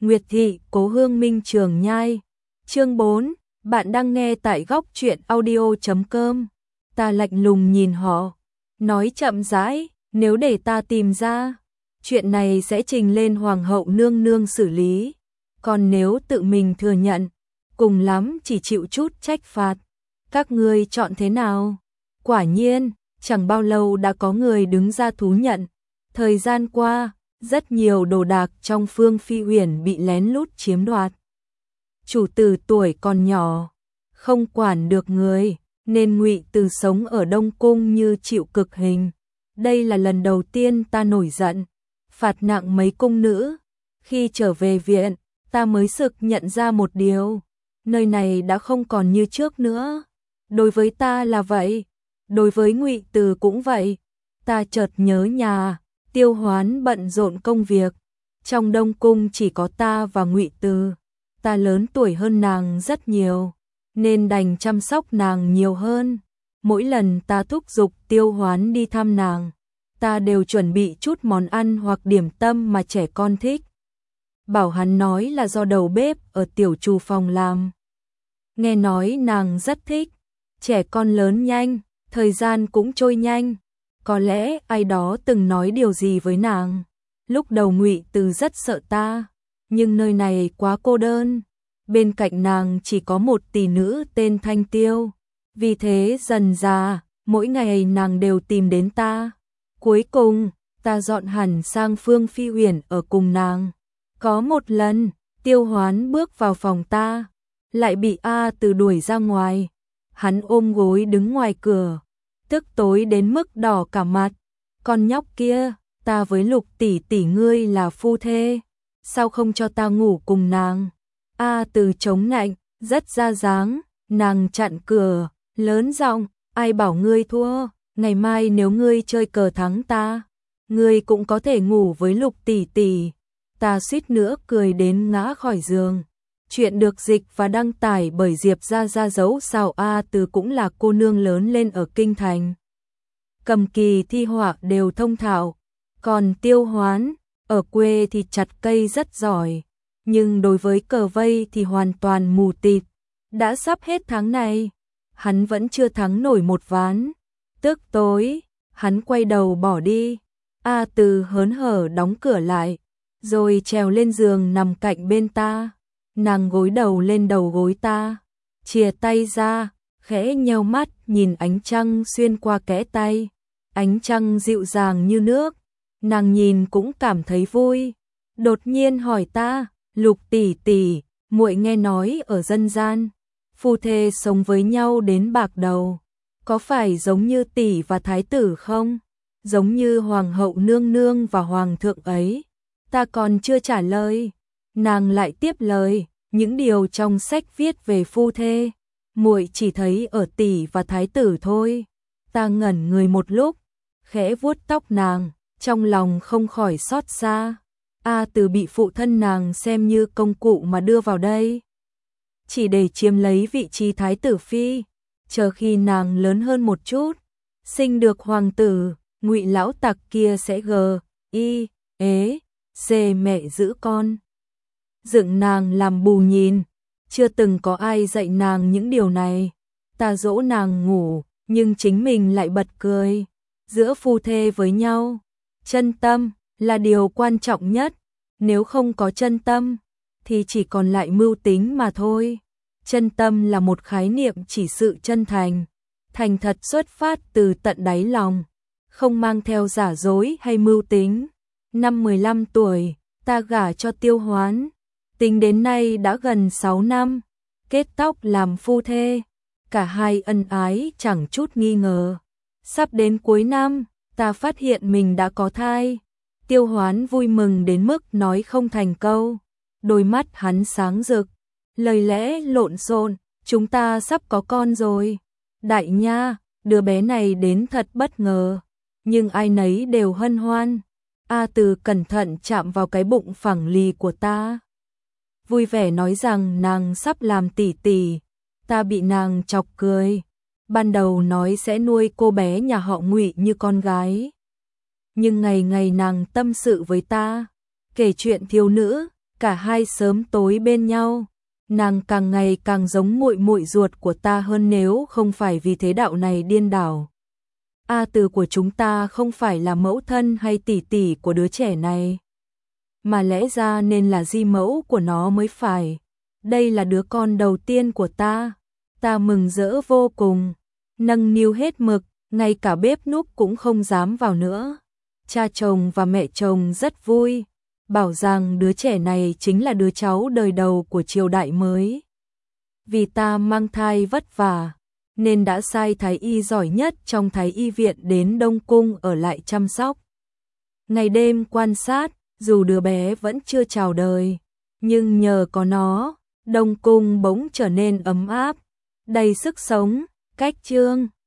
Nguyệt thị, Cố Hương Minh Trường Nhai. Chương 4, bạn đang nghe tại góc truyện audio.com. Ta lạnh lùng nhìn họ, nói chậm rãi, nếu để ta tìm ra, chuyện này sẽ trình lên hoàng hậu nương nương xử lý, còn nếu tự mình thừa nhận, cùng lắm chỉ chịu chút trách phạt. Các ngươi chọn thế nào? Quả nhiên, chẳng bao lâu đã có người đứng ra thú nhận. Thời gian qua, rất nhiều đồ đạc trong Phương Phi Uyển bị lén lút chiếm đoạt. Chủ tử tuổi còn nhỏ, không quản được người, nên Ngụy Từ sống ở Đông Cung như chịu cực hình. Đây là lần đầu tiên ta nổi giận, phạt nặng mấy cung nữ. Khi trở về viện, ta mới sực nhận ra một điều, nơi này đã không còn như trước nữa. Đối với ta là vậy, đối với Ngụy Từ cũng vậy. Ta chợt nhớ nhà, Tiêu Hoán bận rộn công việc, trong Đông Cung chỉ có ta và Ngụy Từ. Ta lớn tuổi hơn nàng rất nhiều, nên đành chăm sóc nàng nhiều hơn. Mỗi lần ta thúc giục Tiêu Hoán đi thăm nàng, ta đều chuẩn bị chút món ăn hoặc điểm tâm mà trẻ con thích. Bảo hắn nói là do đầu bếp ở tiểu trù phòng làm. Nghe nói nàng rất thích. Trẻ con lớn nhanh, thời gian cũng trôi nhanh. Có lẽ ai đó từng nói điều gì với nàng. Lúc đầu Ngụy Từ rất sợ ta, nhưng nơi này quá cô đơn. Bên cạnh nàng chỉ có một tỷ nữ tên Thanh Tiêu. Vì thế dần dà, mỗi ngày nàng đều tìm đến ta. Cuối cùng, ta dọn hẳn sang Phương Phi Uyển ở cùng nàng. Có một lần, Tiêu Hoán bước vào phòng ta, lại bị A Từ đuổi ra ngoài. Hắn ôm gối đứng ngoài cửa, tức tối đến mức đỏ cả mặt. Con nhóc kia, ta với Lục tỷ tỷ ngươi là phu thê, sao không cho ta ngủ cùng nàng? A Từ chống nạnh, rất ra dáng, nàng chặn cửa, lớn giọng, ai bảo ngươi thua, ngày mai nếu ngươi chơi cờ thắng ta, ngươi cũng có thể ngủ với Lục tỷ tỷ. Ta suýt nữa cười đến ngã khỏi giường. Chuyện được dịch và đăng tải bởi Diệp Gia Gia dấu sao A Từ cũng là cô nương lớn lên ở Kinh Thành. Cầm kỳ thi họa đều thông thạo, còn Tiêu Hoán, ở quê thì chặt cây rất giỏi, nhưng đối với cờ vây thì hoàn toàn mù tịt. Đã sắp hết tháng này, hắn vẫn chưa thắng nổi một ván. Tức tối, hắn quay đầu bỏ đi. A Từ hớn hở đóng cửa lại, rồi trèo lên giường nằm cạnh bên ta. Nàng gối đầu lên đầu gối ta, chìa tay ra, khẽ nheo mắt nhìn ánh trăng xuyên qua kẽ tay. Ánh trăng dịu dàng như nước, nàng nhìn cũng cảm thấy vui. Đột nhiên hỏi ta, Lục tỷ tỷ, muội nghe nói ở dân gian, phu thê sống với nhau đến bạc đầu, có phải giống như tỷ và thái tử không? Giống như hoàng hậu nương nương và hoàng thượng ấy. Ta còn chưa trả lời, nàng lại tiếp lời, những điều trong sách viết về phu thê, muội chỉ thấy ở tỷ và thái tử thôi. Ta ngẩn người một lúc, khẽ vuốt tóc nàng, trong lòng không khỏi xót xa. A Từ bị phụ thân nàng xem như công cụ mà đưa vào đây, chỉ để chiếm lấy vị trí thái tử phi. Chờ khi nàng lớn hơn một chút, sinh được hoàng tử, Ngụy lão tặc kia sẽ xê mẹ giữ con, dựng nàng làm bù nhìn. Chưa từng có ai dạy nàng những điều này. Ta dỗ nàng ngủ, nhưng chính mình lại bật cười. Giữa phu thê với nhau, chân tâm là điều quan trọng nhất. Nếu không có chân tâm, thì chỉ còn lại mưu tính mà thôi. Chân tâm là một khái niệm chỉ sự chân thành, thành thật xuất phát từ tận đáy lòng, không mang theo giả dối hay mưu tính. Năm 15 tuổi, ta gả cho Tiêu Hoán. Tính đến nay đã gần 6 năm, kết tóc làm phu thê. Cả hai ân ái chẳng chút nghi ngờ. Sắp đến cuối năm, ta phát hiện mình đã có thai. Tiêu Hoán vui mừng đến mức nói không thành câu. Đôi mắt hắn sáng rực, lời lẽ lộn xộn, chúng ta sắp có con rồi. Đại nha, đứa bé này đến thật bất ngờ, nhưng ai nấy đều hân hoan. A Từ cẩn thận chạm vào cái bụng phẳng lì của ta, vui vẻ nói rằng nàng sắp làm tỷ tỷ. Ta bị nàng chọc cười. Ban đầu nói sẽ nuôi cô bé nhà họ Ngụy như con gái, nhưng ngày ngày nàng tâm sự với ta, kể chuyện thiếu nữ, cả hai sớm tối bên nhau. Nàng càng ngày càng giống muội muội ruột của ta hơn, nếu không phải vì thế đạo này điên đảo. A Từ của chúng ta không phải là mẫu thân hay tỷ tỷ của đứa trẻ này, mà lẽ ra nên là di mẫu của nó mới phải. Đây là đứa con đầu tiên của ta mừng rỡ vô cùng, nâng niu hết mực, ngay cả bếp núc cũng không dám vào nữa. Cha chồng và mẹ chồng rất vui, bảo rằng đứa trẻ này chính là đứa cháu đời đầu của triều đại mới. Vì ta mang thai vất vả, nên đã sai thái y giỏi nhất trong thái y viện đến Đông Cung ở lại chăm sóc. Ngày đêm quan sát, dù đứa bé vẫn chưa chào đời, nhưng nhờ có nó, Đông Cung bỗng trở nên ấm áp, đầy sức sống. Cách chương